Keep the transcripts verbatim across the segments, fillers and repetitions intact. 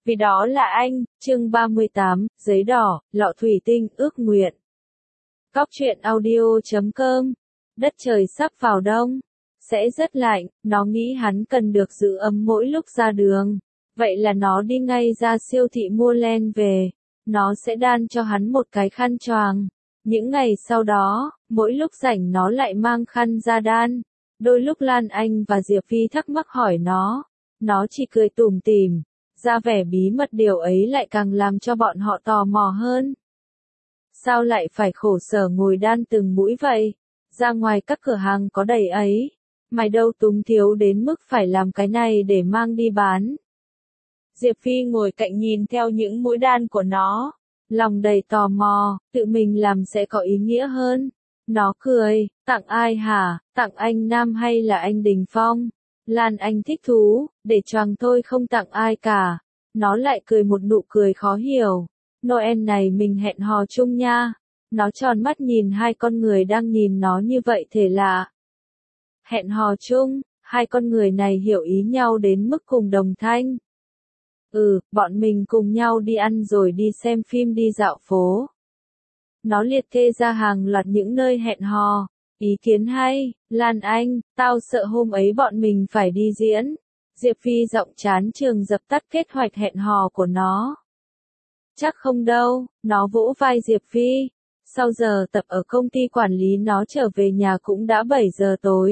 Vì đó là anh, chương ba mươi tám, giấy đỏ, lọ thủy tinh, ước nguyện. Góc truyện audio chấm com. Đất trời sắp vào đông. Sẽ rất lạnh, nó nghĩ hắn cần được giữ ấm mỗi lúc ra đường. Vậy là nó đi ngay ra siêu thị mua len về. Nó sẽ đan cho hắn một cái khăn choàng. Những ngày sau đó, mỗi lúc rảnh nó lại mang khăn ra đan. Đôi lúc Lan Anh và Diệp Phi thắc mắc hỏi nó. Nó chỉ cười tủm tỉm. Ra vẻ bí mật điều ấy lại càng làm cho bọn họ tò mò hơn. Sao lại phải khổ sở ngồi đan từng mũi vậy? Ra ngoài các cửa hàng có đầy ấy. Mày đâu túng thiếu đến mức phải làm cái này để mang đi bán. Diệp Phi ngồi cạnh nhìn theo những mũi đan của nó. Lòng đầy tò mò, tự mình làm sẽ có ý nghĩa hơn. Nó cười, tặng ai hả, tặng anh Nam hay là anh Đình Phong? Lan Anh thích thú, để choàng thôi không tặng ai cả. Nó lại cười một nụ cười khó hiểu. Noel này mình hẹn hò chung nha. Nó tròn mắt nhìn hai con người đang nhìn nó như vậy thể lạ. Hẹn hò chung, hai con người này hiểu ý nhau đến mức cùng đồng thanh. Ừ, bọn mình cùng nhau đi ăn rồi đi xem phim đi dạo phố. Nó liệt kê ra hàng loạt những nơi hẹn hò. Ý kiến hay, Lan Anh, tao sợ hôm ấy bọn mình phải đi diễn. Diệp Phi giọng chán chường dập tắt kế hoạch hẹn hò của nó. Chắc không đâu, nó vỗ vai Diệp Phi. Sau giờ tập ở công ty quản lý nó trở về nhà cũng đã bảy giờ tối.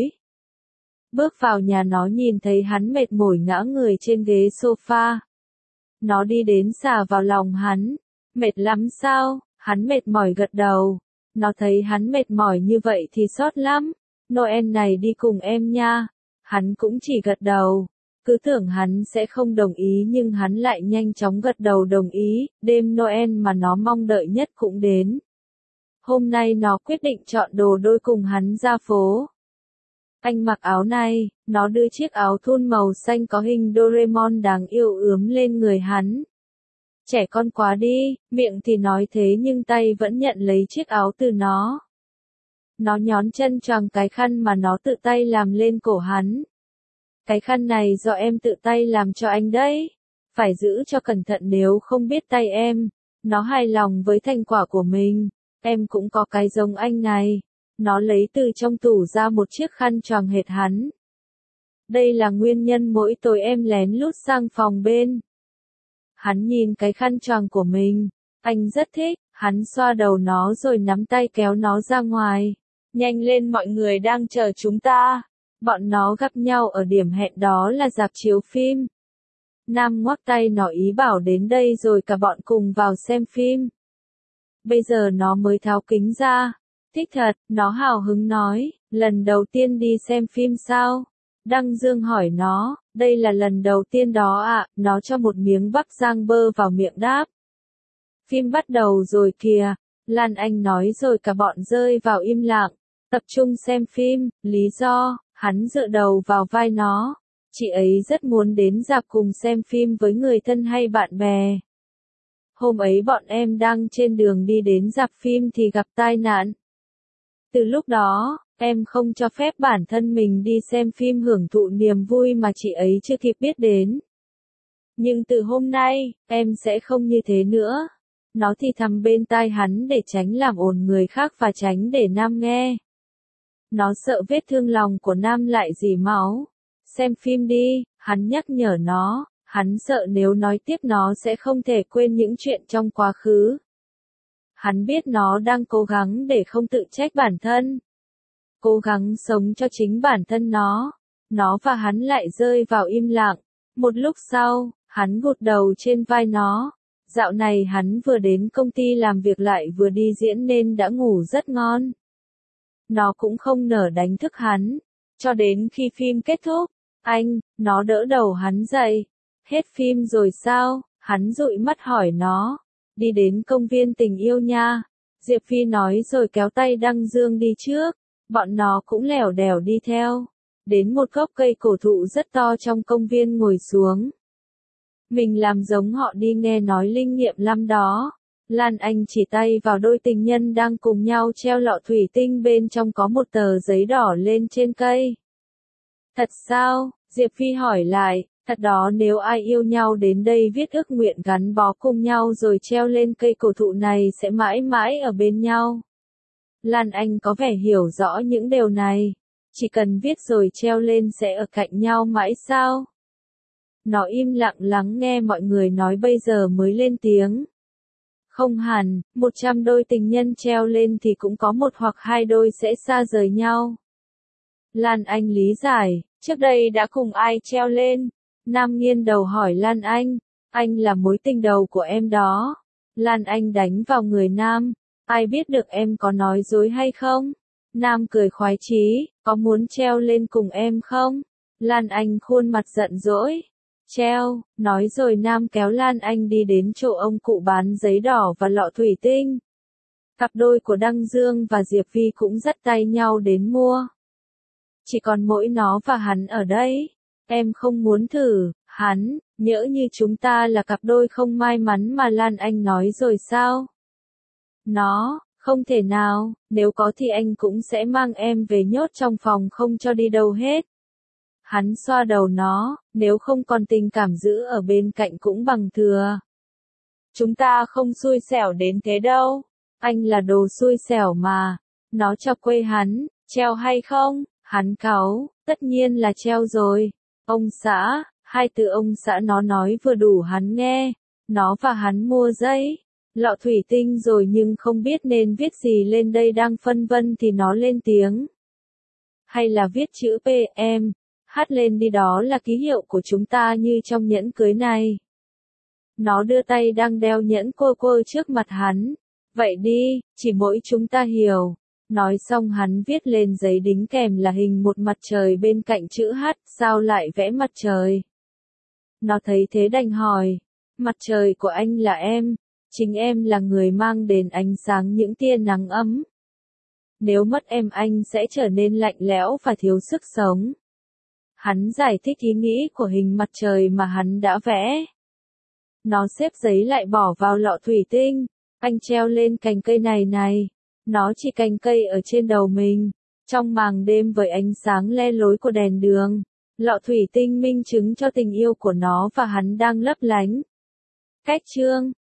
Bước vào nhà nó nhìn thấy hắn mệt mỏi ngã người trên ghế sofa. Nó đi đến xà vào lòng hắn. Mệt lắm sao? Hắn mệt mỏi gật đầu. Nó thấy hắn mệt mỏi như vậy thì sót lắm. Noel này đi cùng em nha. Hắn cũng chỉ gật đầu. Cứ tưởng hắn sẽ không đồng ý nhưng hắn lại nhanh chóng gật đầu đồng ý. Đêm Noel mà nó mong đợi nhất cũng đến. Hôm nay nó quyết định chọn đồ đôi cùng hắn ra phố. Anh mặc áo này, nó đưa chiếc áo thun màu xanh có hình Doraemon đáng yêu ướm lên người hắn. Trẻ con quá đi, miệng thì nói thế nhưng tay vẫn nhận lấy chiếc áo từ nó. Nó nhón chân choàng cái khăn mà nó tự tay làm lên cổ hắn. Cái khăn này do em tự tay làm cho anh đấy. Phải giữ cho cẩn thận nếu không biết tay em. Nó hài lòng với thành quả của mình. Em cũng có cái giống anh này. Nó lấy từ trong tủ ra một chiếc khăn choàng hệt hắn. Đây là nguyên nhân mỗi tối em lén lút sang phòng bên. Hắn nhìn cái khăn choàng của mình. Anh rất thích. Hắn xoa đầu nó rồi nắm tay kéo nó ra ngoài. Nhanh lên mọi người đang chờ chúng ta. Bọn nó gặp nhau ở điểm hẹn đó là rạp chiếu phim. Nam ngoắc tay nó ý bảo đến đây rồi cả bọn cùng vào xem phim. Bây giờ nó mới tháo kính ra. Thích thật, nó hào hứng nói, lần đầu tiên đi xem phim sao? Đăng Dương hỏi nó, đây là lần đầu tiên đó ạ, à? Nó cho một miếng bắp rang bơ vào miệng đáp. Phim bắt đầu rồi kìa, Lan Anh nói rồi cả bọn rơi vào im lặng, tập trung xem phim, lý do, hắn dựa đầu vào vai nó, chị ấy rất muốn đến rạp cùng xem phim với người thân hay bạn bè. Hôm ấy bọn em đang trên đường đi đến rạp phim thì gặp tai nạn. Từ lúc đó, em không cho phép bản thân mình đi xem phim hưởng thụ niềm vui mà chị ấy chưa kịp biết đến. Nhưng từ hôm nay, em sẽ không như thế nữa. Nó thì thầm bên tai hắn để tránh làm ồn người khác và tránh để Nam nghe. Nó sợ vết thương lòng của Nam lại rỉ máu. Xem phim đi, hắn nhắc nhở nó, hắn sợ nếu nói tiếp nó sẽ không thể quên những chuyện trong quá khứ. Hắn biết nó đang cố gắng để không tự trách bản thân. Cố gắng sống cho chính bản thân nó. Nó và hắn lại rơi vào im lặng. Một lúc sau, hắn gục đầu trên vai nó. Dạo này hắn vừa đến công ty làm việc lại vừa đi diễn nên đã ngủ rất ngon. Nó cũng không nỡ đánh thức hắn. Cho đến khi phim kết thúc, anh, nó đỡ đầu hắn dậy. Hết phim rồi sao? Hắn dụi mắt hỏi nó. Đi đến công viên tình yêu nha. Diệp Phi nói rồi kéo tay Đăng Dương đi trước. Bọn nó cũng lẻo đẻo đi theo. Đến một gốc cây cổ thụ rất to trong công viên ngồi xuống. Mình làm giống họ đi nghe nói linh nghiệm lắm đó. Lan Anh chỉ tay vào đôi tình nhân đang cùng nhau treo lọ thủy tinh bên trong có một tờ giấy đỏ lên trên cây. Thật sao? Diệp Phi hỏi lại, Thật đó, nếu ai yêu nhau đến đây viết ước nguyện gắn bó cùng nhau rồi treo lên cây cổ thụ này sẽ mãi mãi ở bên nhau. Lan Anh có vẻ hiểu rõ những điều này. Chỉ cần viết rồi treo lên sẽ ở cạnh nhau mãi sao? Nó im lặng lắng nghe mọi người nói bây giờ mới lên tiếng. Không hẳn, một trăm đôi tình nhân treo lên thì cũng có một hoặc hai đôi sẽ xa rời nhau. Lan Anh lý giải, trước đây đã cùng ai treo lên? Nam nghiêng đầu hỏi Lan Anh, anh là mối tình đầu của em đó. Lan Anh đánh vào người Nam, ai biết được em có nói dối hay không? Nam cười khoái chí, có muốn treo lên cùng em không? Lan Anh khuôn mặt giận dỗi. Treo, nói rồi Nam kéo Lan Anh đi đến chỗ ông cụ bán giấy đỏ và lọ thủy tinh. Cặp đôi của Đăng Dương và Diệp Vi cũng dắt tay nhau đến mua. Chỉ còn mỗi nó và hắn ở đây. Em không muốn thử, hắn, nhỡ như chúng ta là cặp đôi không may mắn mà Lan Anh nói rồi sao? Nó, không thể nào, nếu có thì anh cũng sẽ mang em về nhốt trong phòng không cho đi đâu hết. Hắn xoa đầu nó, nếu không còn tình cảm giữ ở bên cạnh cũng bằng thừa. Chúng ta không xui xẻo đến thế đâu. Anh là đồ xui xẻo mà. Nó chọc quê hắn, treo hay không? Hắn cáu, tất nhiên là treo rồi. Ông xã, hai từ ông xã nó nói vừa đủ hắn nghe. Nó và hắn mua giấy, lọ thủy tinh rồi nhưng không biết nên viết gì lên đây, đang phân vân thì nó lên tiếng. Hay là viết chữ P em, hát lên đi, đó là ký hiệu của chúng ta như trong nhẫn cưới này. Nó đưa tay đang đeo nhẫn quơ quơ trước mặt hắn. Vậy đi, chỉ mỗi chúng ta hiểu. Nói xong hắn viết lên giấy đính kèm là hình một mặt trời bên cạnh chữ H, sao lại vẽ mặt trời? Nó thấy thế đành hỏi, mặt trời của anh là em, chính em là người mang đến ánh sáng những tia nắng ấm. Nếu mất em anh sẽ trở nên lạnh lẽo và thiếu sức sống. Hắn giải thích ý nghĩ của hình mặt trời mà hắn đã vẽ. Nó xếp giấy lại bỏ vào lọ thủy tinh, anh treo lên cành cây này này. Nó chỉ cành cây ở trên đầu mình, trong màn đêm với ánh sáng le lối của đèn đường. Lọ thủy tinh minh chứng cho tình yêu của nó và hắn đang lấp lánh. Cách chương